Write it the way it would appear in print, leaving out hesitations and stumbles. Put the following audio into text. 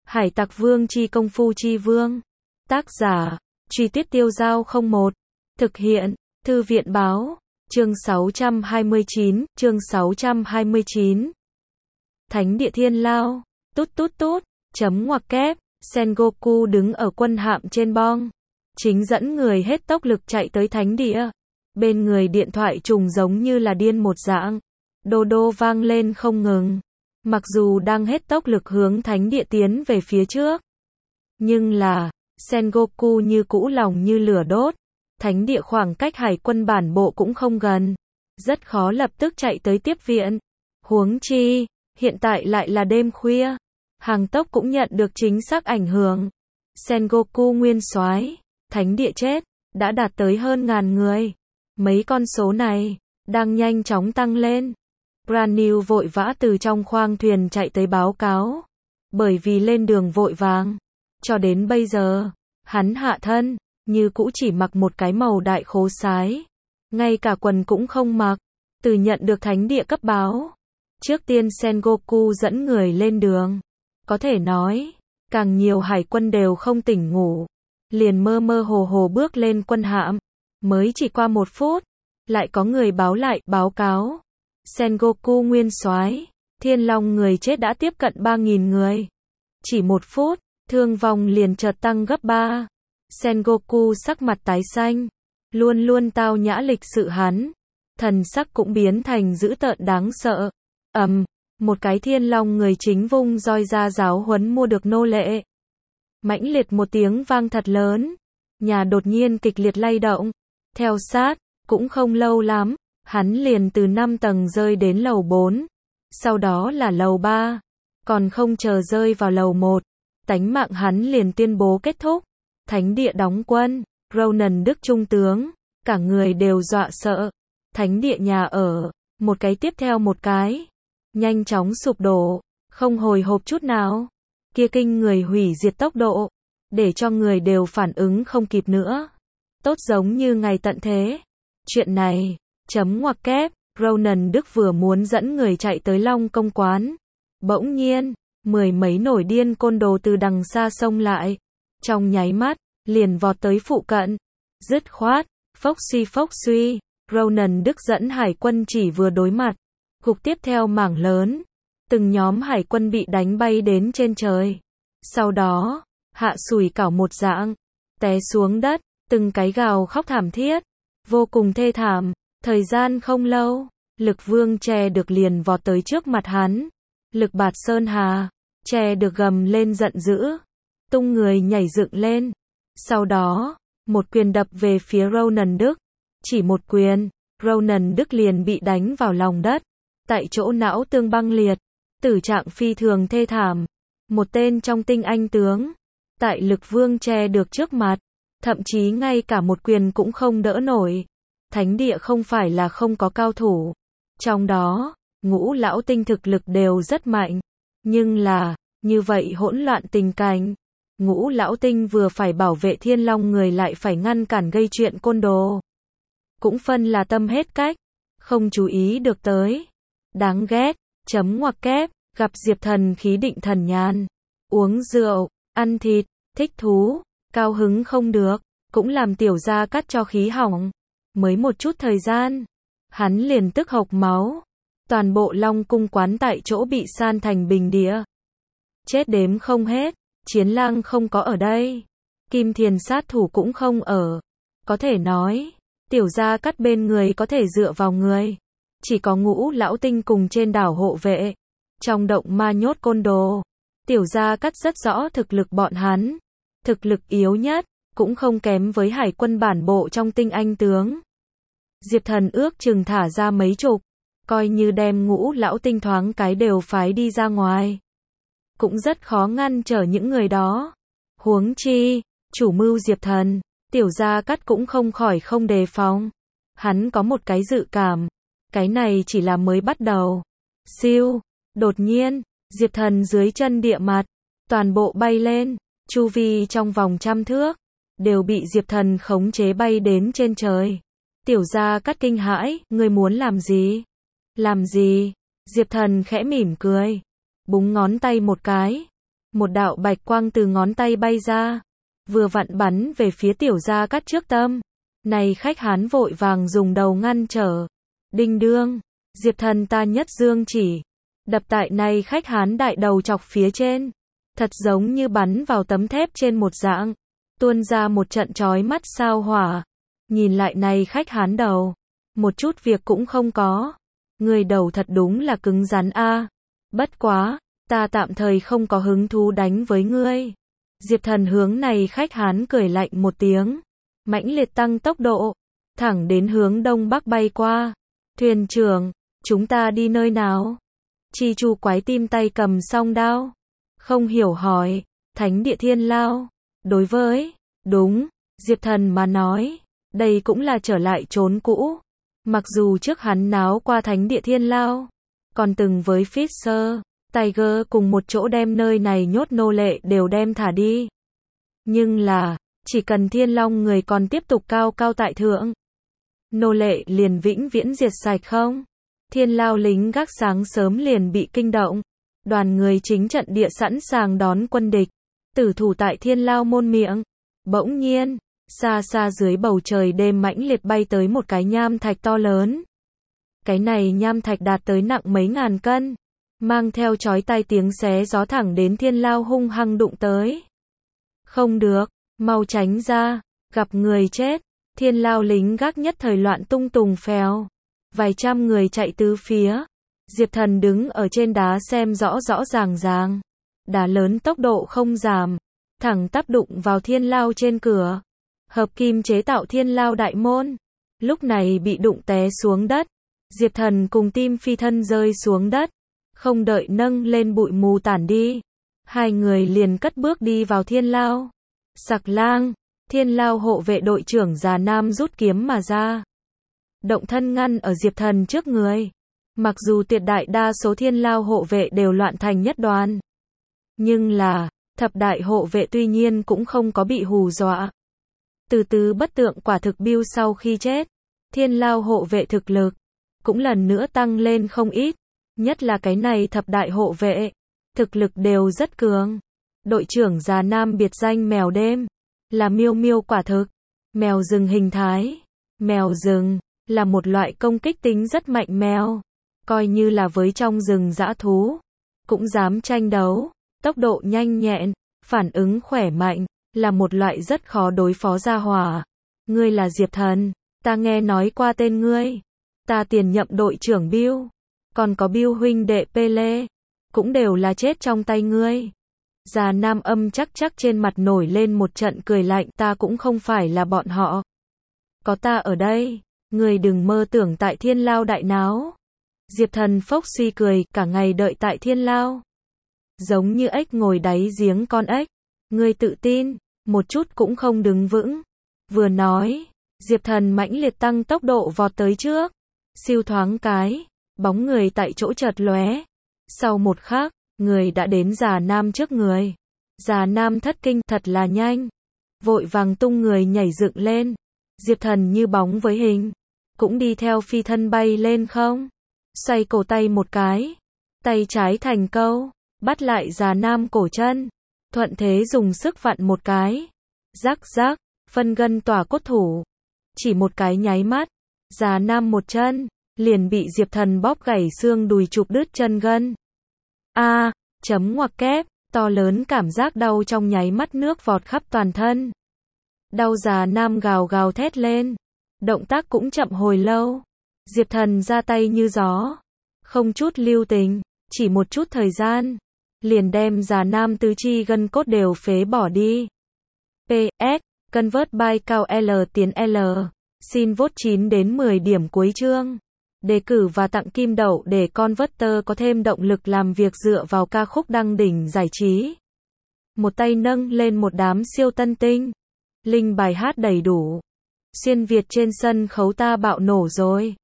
Hải Tặc Vương chi công phu chi vương. Tác giả, Truy Tuyết Tiêu Dao 01. Thực hiện, Thư viện báo. Chương 629. Thánh địa Thiên Lao. Tút tút tút. Chấm ngoặc kép. Sengoku đứng ở quân hạm trên bong. Chính dẫn người hết tốc lực chạy tới thánh địa. Bên người điện thoại trùng giống như là điên một dạng. Đô đô vang lên không ngừng. Mặc dù đang hết tốc lực hướng thánh địa tiến về phía trước. Nhưng là, Sengoku như cũ lòng như lửa đốt. Thánh địa khoảng cách hải quân bản bộ cũng không gần. Rất khó lập tức chạy tới tiếp viện. Huống chi, hiện tại lại là đêm khuya. Hàng tốc cũng nhận được chính xác ảnh hưởng. Sengoku nguyên soái, thánh địa chết, đã đạt tới hơn 1000 người. Mấy con số này, đang nhanh chóng tăng lên. Brand New vội vã từ trong khoang thuyền chạy tới báo cáo. Bởi vì lên đường vội vàng. Cho đến bây giờ, hắn hạ thân, như cũ chỉ mặc một cái màu đại khố sái. Ngay cả quần cũng không mặc. Từ nhận được thánh địa cấp báo. Trước tiên Sengoku dẫn người lên đường. Có thể nói, càng nhiều hải quân đều không tỉnh ngủ. Liền mơ mơ hồ hồ bước lên quân hạm. Mới chỉ qua 1 phút, lại có người báo lại, báo cáo. Sengoku nguyên soái, Thiên Long người chết đã tiếp cận 3000 người. Chỉ 1 phút, thương vong liền chợt tăng gấp 3. Sengoku sắc mặt tái xanh, luôn luôn tao nhã lịch sự hắn, thần sắc cũng biến thành dữ tợn đáng sợ. Một cái Thiên Long người chính vung roi ra giáo huấn mua được nô lệ. Mãnh liệt một tiếng vang thật lớn, nhà đột nhiên kịch liệt lay động. Theo sát, cũng không lâu lắm, hắn liền từ 5 tầng rơi đến lầu 4, sau đó là lầu 3, còn không chờ rơi vào lầu 1, tánh mạng hắn liền tuyên bố kết thúc. Thánh địa đóng quân, Ronan Đức trung tướng, cả người đều dọa sợ. Thánh địa nhà ở, một cái tiếp theo một cái, nhanh chóng sụp đổ, không hồi hộp chút nào. Kia kinh người hủy diệt tốc độ, để cho người đều phản ứng không kịp nữa. Tốt giống như ngày tận thế. Chuyện này, chấm ngoặc kép, Ronan Đức vừa muốn dẫn người chạy tới Long Công quán. Bỗng nhiên, 10 mấy nổi điên côn đồ từ đằng xa xông lại. Trong nháy mắt, liền vọt tới phụ cận. Dứt khoát, phốc suy, Ronan Đức dẫn hải quân chỉ vừa đối mặt. Cục tiếp theo mảng lớn. Từng nhóm hải quân bị đánh bay đến trên trời. Sau đó, hạ sủi cảo một dạng, té xuống đất, từng cái gào khóc thảm thiết. Vô cùng thê thảm. Thời gian không lâu, Lực Vương che được liền vọt tới trước mặt hắn. Lực Bạt Sơn Hà, che được gầm lên giận dữ. Tung người nhảy dựng lên. Sau đó, một quyền đập về phía Ronan Đức. Chỉ một quyền, Ronan Đức liền bị đánh vào lòng đất. Tại chỗ não tương băng liệt. Tử trạng phi thường thê thảm. Một tên trong tinh anh tướng. Tại Lực Vương che được trước mặt. Thậm chí ngay cả một quyền cũng không đỡ nổi. Thánh địa không phải là không có cao thủ. Trong đó, Ngũ Lão Tinh thực lực đều rất mạnh. Nhưng là, như vậy hỗn loạn tình cảnh. Ngũ Lão Tinh vừa phải bảo vệ Thiên Long người lại phải ngăn cản gây chuyện côn đồ. Cũng phân là tâm hết cách. Không chú ý được tới. Đáng ghét, chấm ngoặc kép, gặp Diệp Thần khí định thần nhàn. Uống rượu, ăn thịt, thích thú, cao hứng không được. Cũng làm tiểu gia cắt cho khí hỏng. Mới một chút thời gian, hắn liền tức hộc máu. Toàn bộ Long Cung quán tại chỗ bị san thành bình địa. Chết đếm không hết, Chiến Lang không có ở đây. Kim Thiền sát thủ cũng không ở. Có thể nói, tiểu gia cắt bên người có thể dựa vào người. Chỉ có Ngũ Lão Tinh cùng trên đảo hộ vệ. Trong động ma nhốt côn đồ. Tiểu gia cắt rất rõ thực lực bọn hắn. Thực lực yếu nhất, cũng không kém với hải quân bản bộ trong tinh anh tướng. Diệp Thần ước chừng thả ra mấy chục, coi như đem Ngũ Lão Tinh thoáng cái đều phái đi ra ngoài. Cũng rất khó ngăn trở những người đó. Huống chi, chủ mưu Diệp Thần, tiểu gia cắt cũng không khỏi không đề phòng. Hắn có một cái dự cảm, cái này chỉ là mới bắt đầu. Siêu, đột nhiên, Diệp Thần dưới chân địa mặt, toàn bộ bay lên, chu vi trong vòng 100 thước. Đều bị Diệp Thần khống chế bay đến trên trời. Tiểu gia cắt kinh hãi, ngươi muốn làm gì? Làm gì? Diệp Thần khẽ mỉm cười. Búng ngón tay một cái. Một đạo bạch quang từ ngón tay bay ra, vừa vặn bắn về phía Tiểu Gia Cát trước tâm. Này khách hán vội vàng dùng đầu ngăn trở. Đinh đương, Diệp Thần ta nhất dương chỉ, đập tại này khách hán đại đầu chọc phía trên. Thật giống như bắn vào tấm thép trên một dạng, tuôn ra một trận chói mắt sao hỏa. Nhìn lại này khách hán đầu, một chút việc cũng không có. Người đầu thật đúng là cứng rắn a. Bất quá, ta tạm thời không có hứng thú đánh với ngươi. Diệp Thần hướng này khách hán cười lạnh một tiếng, mãnh liệt tăng tốc độ, thẳng đến hướng đông bắc bay qua. Thuyền trưởng, chúng ta đi nơi nào? Chi Chu quái tim tay cầm song đao, không hiểu hỏi. Thánh địa Thiên Lao. Đối với, đúng, Diệp Thần mà nói, đây cũng là trở lại chốn cũ. Mặc dù trước hắn náo qua Thánh địa Thiên Lao, còn từng với Fisher, Tiger cùng một chỗ đem nơi này nhốt nô lệ đều đem thả đi. Nhưng là, chỉ cần Thiên Long người còn tiếp tục cao cao tại thượng, nô lệ liền vĩnh viễn diệt sạch không? Thiên Lao lính gác sáng sớm liền bị kinh động. Đoàn người chính trận địa sẵn sàng đón quân địch, tử thủ tại Thiên Lao môn miệng. Bỗng nhiên, xa xa dưới bầu trời đêm mãnh liệt bay tới một cái nham thạch to lớn. Cái này nham thạch đạt tới nặng mấy ngàn cân, mang theo chói tai tiếng xé gió thẳng đến Thiên Lao hung hăng đụng tới. Không được, mau tránh ra, gặp người chết. Thiên Lao lính gác nhất thời loạn tung tùng phèo, vài trăm người chạy tứ phía. Diệp Thần đứng ở trên đá xem rõ rõ ràng ràng. Đá lớn tốc độ không giảm, thẳng tắp đụng vào Thiên Lao trên cửa. Hợp kim chế tạo Thiên Lao đại môn, lúc này bị đụng té xuống đất. Diệp Thần cùng Tim Phi thân rơi xuống đất, không đợi nâng lên bụi mù tản đi, hai người liền cất bước đi vào Thiên Lao. Sặc lang, Thiên Lao hộ vệ đội trưởng già nam rút kiếm mà ra, động thân ngăn ở Diệp Thần trước người. Mặc dù tuyệt đại đa số Thiên Lao hộ vệ đều loạn thành nhất đoàn, nhưng là, thập đại hộ vệ tuy nhiên cũng không có bị hù dọa. Từ từ bất tượng quả thực Bill sau khi chết, Thiên Lao hộ vệ thực lực cũng lần nữa tăng lên không ít, nhất là cái này thập đại hộ vệ, thực lực đều rất cường. Đội trưởng già nam biệt danh mèo đêm, là miêu miêu quả thực, mèo rừng hình thái. Mèo rừng là một loại công kích tính rất mạnh mèo, coi như là với trong rừng dã thú cũng dám tranh đấu. Tốc độ nhanh nhẹn, phản ứng khỏe mạnh, là một loại rất khó đối phó gia hỏa. Ngươi là Diệp Thần, ta nghe nói qua tên ngươi. Ta tiền nhậm đội trưởng Bill, còn có Bill huynh đệ Pele, cũng đều là chết trong tay ngươi. Già nam âm chắc chắc trên mặt nổi lên một trận cười lạnh. Ta cũng không phải là bọn họ. Có ta ở đây, ngươi đừng mơ tưởng tại Thiên Lao đại náo. Diệp Thần phốc suy cười, cả ngày đợi tại Thiên Lao, giống như ếch ngồi đáy giếng con ếch. Ngươi tự tin, một chút cũng không đứng vững. Vừa nói, Diệp Thần mãnh liệt tăng tốc độ vọt tới trước. Siêu thoáng cái, bóng người tại chỗ chợt lóe. Sau một khắc, người đã đến già nam trước người. Già nam thất kinh, thật là nhanh. Vội vàng tung người nhảy dựng lên. Diệp Thần như bóng với hình, cũng đi theo phi thân bay lên không. Xoay cổ tay một cái, tay trái thành câu, bắt lại già nam cổ chân. Thuận thế dùng sức vặn một cái. Rắc rắc, phân gân tỏa cốt thủ. Chỉ một cái nháy mắt, già nam một chân liền bị Diệp Thần bóp gãy xương đùi, chụp đứt chân gân. A, chấm ngoặc kép, to lớn cảm giác đau trong nháy mắt nước vọt khắp toàn thân. Đau già nam gào gào thét lên, động tác cũng chậm hồi lâu. Diệp Thần ra tay như gió, không chút lưu tình, chỉ một chút thời gian, liền đem già nam tứ chi gân cốt đều phế bỏ đi. PS, Convert by cao L tiến L. Xin vote 9 đến 10 điểm cuối chương. Đề cử và tặng kim đậu để Converter có thêm động lực làm việc dựa vào ca khúc đăng đỉnh giải trí. Một tay nâng lên một đám siêu tân tinh. Link bài hát đầy đủ. Xuyên Việt trên sân khấu ta bạo nổ rồi.